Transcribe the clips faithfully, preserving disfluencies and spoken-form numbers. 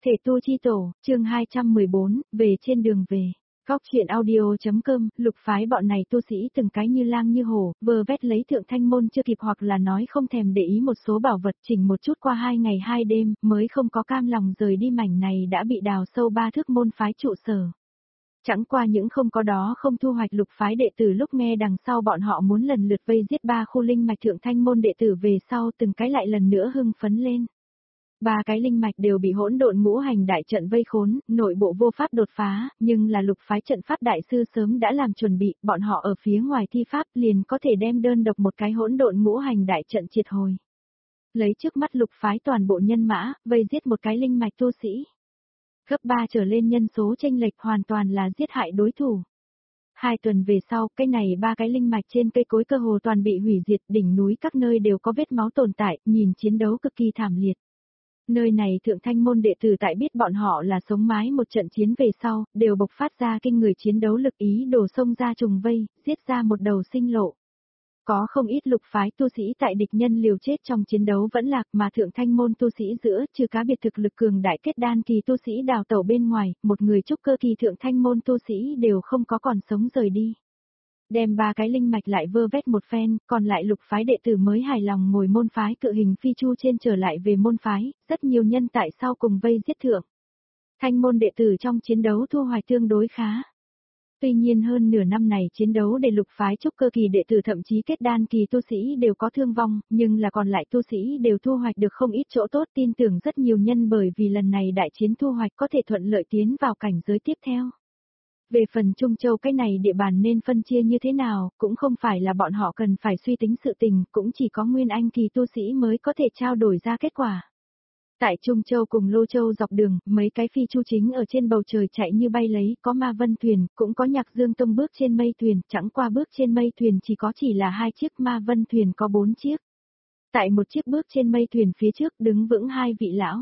Thể tu chi tổ, chương hai trăm mười bốn, về trên đường về. Góc chuyện audio.com, lục phái bọn này tu sĩ từng cái như lang như hổ, vờ vét lấy thượng thanh môn chưa kịp hoặc là nói không thèm để ý một số bảo vật chỉnh một chút qua hai ngày hai đêm, mới không có cam lòng rời đi mảnh này đã bị đào sâu ba thước môn phái trụ sở. Chẳng qua những không có đó không thu hoạch lục phái đệ tử lúc nghe đằng sau bọn họ muốn lần lượt vây giết ba khu linh mạch thượng thanh môn đệ tử về sau từng cái lại lần nữa hưng phấn lên. Ba cái linh mạch đều bị hỗn độn ngũ hành đại trận vây khốn, nội bộ vô pháp đột phá, nhưng là lục phái trận pháp đại sư sớm đã làm chuẩn bị, bọn họ ở phía ngoài thi pháp liền có thể đem đơn độc một cái hỗn độn ngũ hành đại trận triệt hồi. Lấy trước mắt lục phái toàn bộ nhân mã, vây giết một cái linh mạch tu sĩ. Gấp ba trở lên nhân số chênh lệch hoàn toàn là giết hại đối thủ. Hai tuần về sau, cái này ba cái linh mạch trên cây cối cơ hồ toàn bị hủy diệt, đỉnh núi các nơi đều có vết máu tồn tại, nhìn chiến đấu cực kỳ thảm liệt. Nơi này thượng thanh môn đệ tử tại biết bọn họ là sống mái một trận chiến về sau, đều bộc phát ra kinh người chiến đấu lực ý đổ sông ra trùng vây, giết ra một đầu sinh lộ. Có không ít lục phái tu sĩ tại địch nhân liều chết trong chiến đấu vẫn lạc mà thượng thanh môn tu sĩ giữa trừ cá biệt thực lực cường đại kết đan kỳ tu sĩ đào tẩu bên ngoài, một người trúc cơ kỳ thượng thanh môn tu sĩ đều không có còn sống rời đi. Đem ba cái linh mạch lại vơ vét một phen, còn lại lục phái đệ tử mới hài lòng ngồi môn phái cự hình phi chu trên trở lại về môn phái, rất nhiều nhân tại sau cùng vây giết thượng. Thanh môn đệ tử trong chiến đấu thu hoạch tương đối khá. Tuy nhiên hơn nửa năm này chiến đấu để lục phái trúc cơ kỳ đệ tử thậm chí kết đan kỳ tu sĩ đều có thương vong, nhưng là còn lại tu sĩ đều thu hoạch được không ít chỗ tốt, tin tưởng rất nhiều nhân bởi vì lần này đại chiến thu hoạch có thể thuận lợi tiến vào cảnh giới tiếp theo. Về phần Trung Châu cái này địa bàn nên phân chia như thế nào, cũng không phải là bọn họ cần phải suy tính sự tình, cũng chỉ có Nguyên Anh kỳ tu sĩ mới có thể trao đổi ra kết quả. Tại Trung Châu cùng Lô Châu dọc đường, mấy cái phi chu chính ở trên bầu trời chạy như bay lấy, có ma vân thuyền, cũng có Nhạc Dương Tông bước trên mây thuyền, chẳng qua bước trên mây thuyền chỉ có chỉ là hai chiếc, ma vân thuyền có bốn chiếc. Tại một chiếc bước trên mây thuyền phía trước đứng vững hai vị lão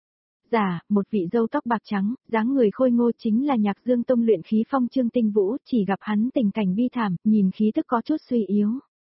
giả, một vị râu tóc bạc trắng, dáng người khôi ngô chính là Nhạc Dương Tông luyện khí phong Trương Tinh Vũ, chỉ gặp hắn tình cảnh bi thảm, nhìn khí tức có chút suy yếu.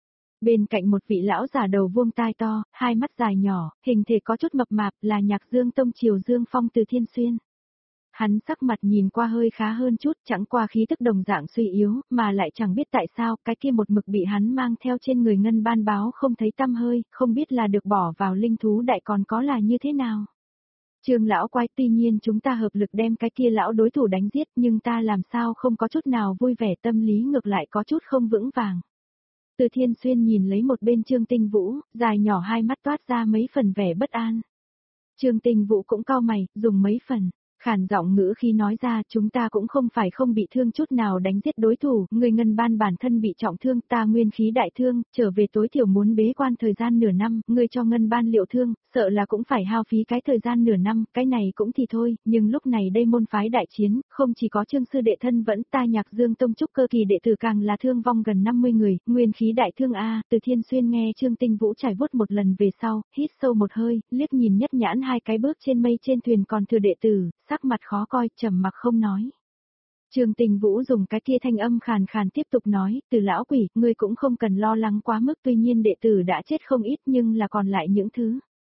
Bên cạnh một vị lão giả đầu vuông tai to, hai mắt dài nhỏ, hình thể có chút mập mạp là Nhạc Dương Tông Triều Dương Phong Từ Thiên Xuyên. Hắn sắc mặt nhìn qua hơi khá hơn chút, chẳng qua khí tức đồng dạng suy yếu, mà lại chẳng biết tại sao, cái kia một mực bị hắn mang theo trên người ngân ban báo không thấy tăm hơi, không biết là được bỏ vào linh thú đại còn có là như thế nào. Trương lão quay, tuy nhiên chúng ta hợp lực đem cái kia lão đối thủ đánh giết, nhưng ta làm sao không có chút nào vui vẻ, tâm lý ngược lại có chút không vững vàng. Từ Thiên Xuyên nhìn lấy một bên Trương Tinh Vũ, dài nhỏ hai mắt toát ra mấy phần vẻ bất an. Trương Tinh Vũ cũng cau mày, dùng mấy phần khàn giọng ngữ khi nói ra, chúng ta cũng không phải không bị thương chút nào đánh giết đối thủ, người ngân ban bản thân bị trọng thương, ta nguyên khí đại thương, trở về tối thiểu muốn bế quan thời gian nửa năm, người cho ngân ban liệu thương, sợ là cũng phải hao phí cái thời gian nửa năm, cái này cũng thì thôi, nhưng lúc này đây môn phái đại chiến, không chỉ có Trương sư đệ thân vẫn, ta Nhạc Dương Tông trúc cơ kỳ đệ tử càng là thương vong gần năm mươi người, nguyên khí đại thương a. Từ Thiên Xuyên nghe Trương Tinh Vũ trải vuốt một lần về sau, hít sâu một hơi, liếc nhìn nhất nhãn hai cái bước trên mây trên thuyền còn thừa đệ tử, sắc mặt khó coi, trầm mặc không nói. Trương Tinh Vũ dùng cái kia thanh âm khàn khàn tiếp tục nói, Từ lão quỷ, ngươi cũng không cần lo lắng quá mức, tuy nhiên đệ tử đã chết không ít nhưng là còn lại những thứ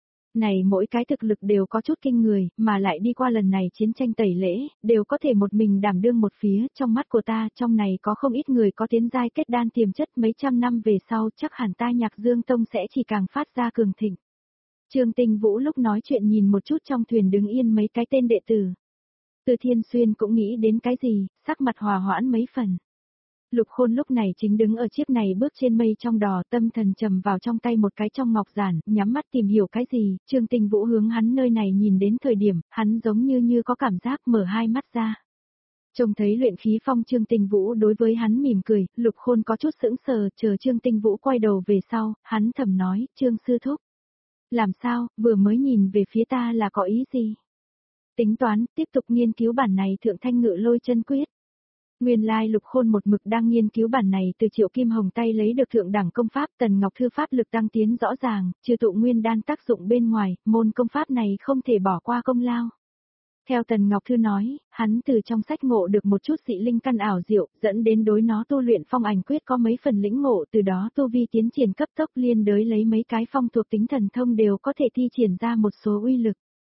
này mỗi cái thực lực đều có chút kinh người, mà lại đi qua lần này chiến tranh tẩy lễ, đều có thể một mình đảm đương một phía, trong mắt của ta, trong này có không ít người có tiến giai kết đan tiềm chất, mấy trăm năm về sau, chắc hẳn ta Nhạc Dương Tông sẽ chỉ càng phát ra cường thịnh. Trương Tinh Vũ lúc nói chuyện nhìn một chút trong thuyền đứng yên mấy cái tên đệ tử. Từ Thiên Xuyên cũng nghĩ đến cái gì, sắc mặt hòa hoãn mấy phần. Lục Khôn lúc này chính đứng ở chiếc này bước trên mây trong đò, tâm thần trầm vào trong tay một cái trong ngọc giản, nhắm mắt tìm hiểu cái gì, Trương Tinh Vũ hướng hắn nơi này nhìn đến thời điểm, hắn giống như như có cảm giác mở hai mắt ra. Trông thấy luyện khí phong Trương Tinh Vũ đối với hắn mỉm cười, Lục Khôn có chút sững sờ, chờ Trương Tinh Vũ quay đầu về sau, hắn thầm nói, Trương sư thúc. Làm sao, vừa mới nhìn về phía ta là có ý gì? Tính toán, tiếp tục nghiên cứu bản này thượng thanh ngự lôi chân quyết. Nguyên lai Lục Khôn một mực đang nghiên cứu bản này từ Triệu Kim Hồng tay lấy được thượng đẳng công pháp Tần Ngọc Thư pháp lực tăng tiến rõ ràng, trừ tụ nguyên đan tác dụng bên ngoài, môn công pháp này không thể bỏ qua công lao. Theo Tần Ngọc Thư nói, hắn từ trong sách ngộ được một chút dị linh căn ảo diệu, dẫn đến đối nó tu luyện phong ảnh quyết có mấy phần lĩnh ngộ, từ đó tu vi tiến triển cấp tốc liên đới lấy mấy cái phong thuộc tính thần thông đều có thể thi triển ra một số uy lực.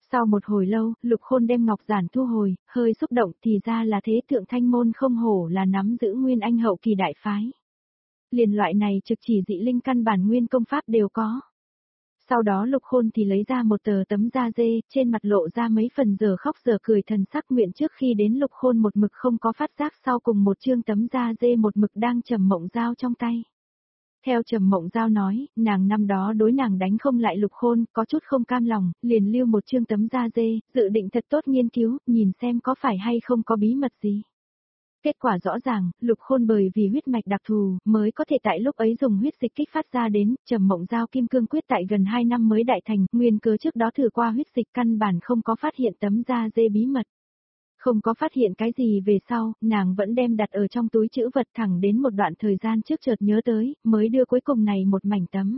Sau một hồi lâu, Lục Khôn đem ngọc giản thu hồi, hơi xúc động thì ra là thế thượng thanh môn không hổ là nắm giữ nguyên anh hậu kỳ đại phái. Liền loại này trực chỉ dị linh căn bản nguyên công pháp đều có. Sau đó Lục Khôn thì lấy ra một tờ tấm da dê, trên mặt lộ ra mấy phần giờ khóc giờ cười thần sắc nguyện trước khi đến Lục Khôn một mực không có phát giác sau cùng một chương tấm da dê một mực đang trầm mộng dao trong tay. Theo Trầm Mộng Giao nói, nàng năm đó đối nàng đánh không lại Lục Khôn, có chút không cam lòng, liền lưu một chương tấm da dê, dự định thật tốt nghiên cứu, nhìn xem có phải hay không có bí mật gì. Kết quả rõ ràng, Lục Khôn bởi vì huyết mạch đặc thù, mới có thể tại lúc ấy dùng huyết dịch kích phát ra đến, Trầm Mộng Giao kim cương quyết tại gần hai năm mới đại thành, nguyên cớ trước đó thử qua huyết dịch căn bản không có phát hiện tấm da dê bí mật. Không có phát hiện cái gì về sau, nàng vẫn đem đặt ở trong túi trữ vật thẳng đến một đoạn thời gian trước chợt nhớ tới, mới đưa cuối cùng này một mảnh tấm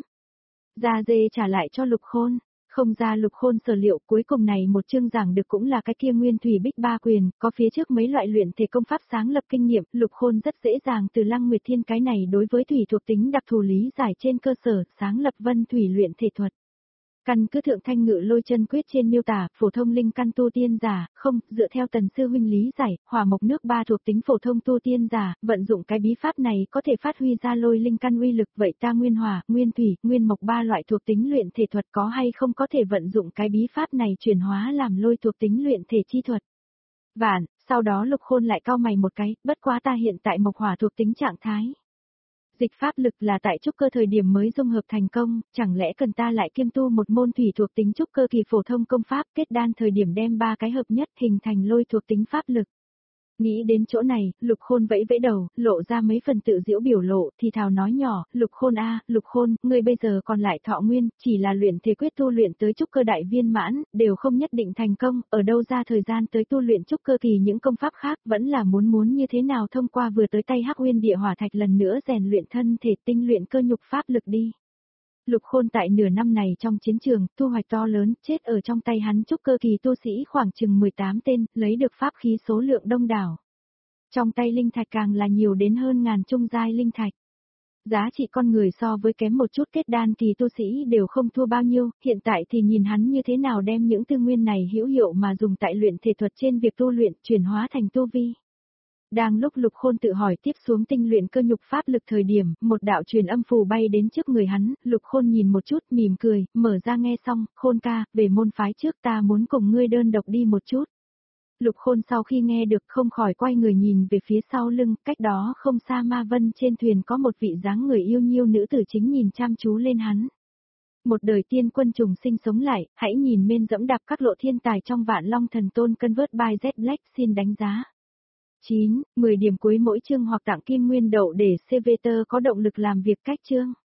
da dê trả lại cho Lục Khôn. Không ra Lục Khôn sở liệu cuối cùng này một chương giảng được cũng là cái kia nguyên thủy bích ba quyền, có phía trước mấy loại luyện thể công pháp sáng lập kinh nghiệm, Lục Khôn rất dễ dàng từ Lăng Nguyệt Thiên cái này đối với thủy thuộc tính đặc thù lý giải trên cơ sở sáng lập vân thủy luyện thể thuật. Căn cứ thượng thanh ngự lôi chân quyết trên miêu tả, phổ thông linh căn tu tiên giả, không, dựa theo tần sư huynh lý giải, hỏa mộc nước ba thuộc tính phổ thông tu tiên giả, vận dụng cái bí pháp này có thể phát huy ra lôi linh căn uy lực, vậy ta nguyên hỏa, nguyên thủy, nguyên mộc ba loại thuộc tính luyện thể thuật có hay không có thể vận dụng cái bí pháp này chuyển hóa làm lôi thuộc tính luyện thể chi thuật. Vạn, sau đó Lục Khôn lại cau mày một cái, bất quá ta hiện tại mộc hỏa thuộc tính trạng thái. Dịch pháp lực là tại trúc cơ thời điểm mới dung hợp thành công, chẳng lẽ cần ta lại kiêm tu một môn thủy thuộc tính trúc cơ kỳ phổ thông công pháp kết đan thời điểm đem ba cái hợp nhất hình thành lôi thuộc tính pháp lực. Nghĩ đến chỗ này, Lục Khôn vẫy vẫy đầu, lộ ra mấy phần tự giễu biểu lộ, thì thào nói nhỏ, Lục Khôn a, Lục Khôn, ngươi bây giờ còn lại thọ nguyên, chỉ là luyện thể quyết tu luyện tới trúc cơ đại viên mãn, đều không nhất định thành công, ở đâu ra thời gian tới tu luyện trúc cơ kỳ những công pháp khác, vẫn là muốn muốn như thế nào thông qua vừa tới tay Hắc Nguyên Địa Hỏa Thạch lần nữa rèn luyện thân thể tinh luyện cơ nhục pháp lực đi. Lục Khôn tại nửa năm này trong chiến trường, thu hoạch to lớn, chết ở trong tay hắn trúc cơ kỳ tu sĩ khoảng chừng mười tám tên, lấy được pháp khí số lượng đông đảo. Trong tay linh thạch càng là nhiều đến hơn ngàn trung giai linh thạch. Giá trị con người so với kém một chút kết đan kỳ tu sĩ đều không thua bao nhiêu, hiện tại thì nhìn hắn như thế nào đem những tư nguyên này hữu hiệu mà dùng tại luyện thể thuật trên việc tu luyện, chuyển hóa thành tu vi. Đang lúc Lục Khôn tự hỏi tiếp xuống tinh luyện cơ nhục pháp lực thời điểm, một đạo truyền âm phù bay đến trước người hắn, Lục Khôn nhìn một chút mỉm cười, mở ra nghe xong, Khôn ca, về môn phái trước ta muốn cùng ngươi đơn độc đi một chút. Lục Khôn sau khi nghe được không khỏi quay người nhìn về phía sau lưng, cách đó không xa Ma Vân trên thuyền có một vị dáng người yêu nhiêu nữ tử chính nhìn chăm chú lên hắn. Một đời tiên quân trùng sinh sống lại, hãy nhìn men dẫm đạp các lộ thiên tài trong Vạn Long Thần Tôn Convert by Z Black xin đánh giá. chín, mười điểm cuối mỗi chương hoặc tặng kim nguyên đậu để xê vê tê có động lực làm việc cách chương.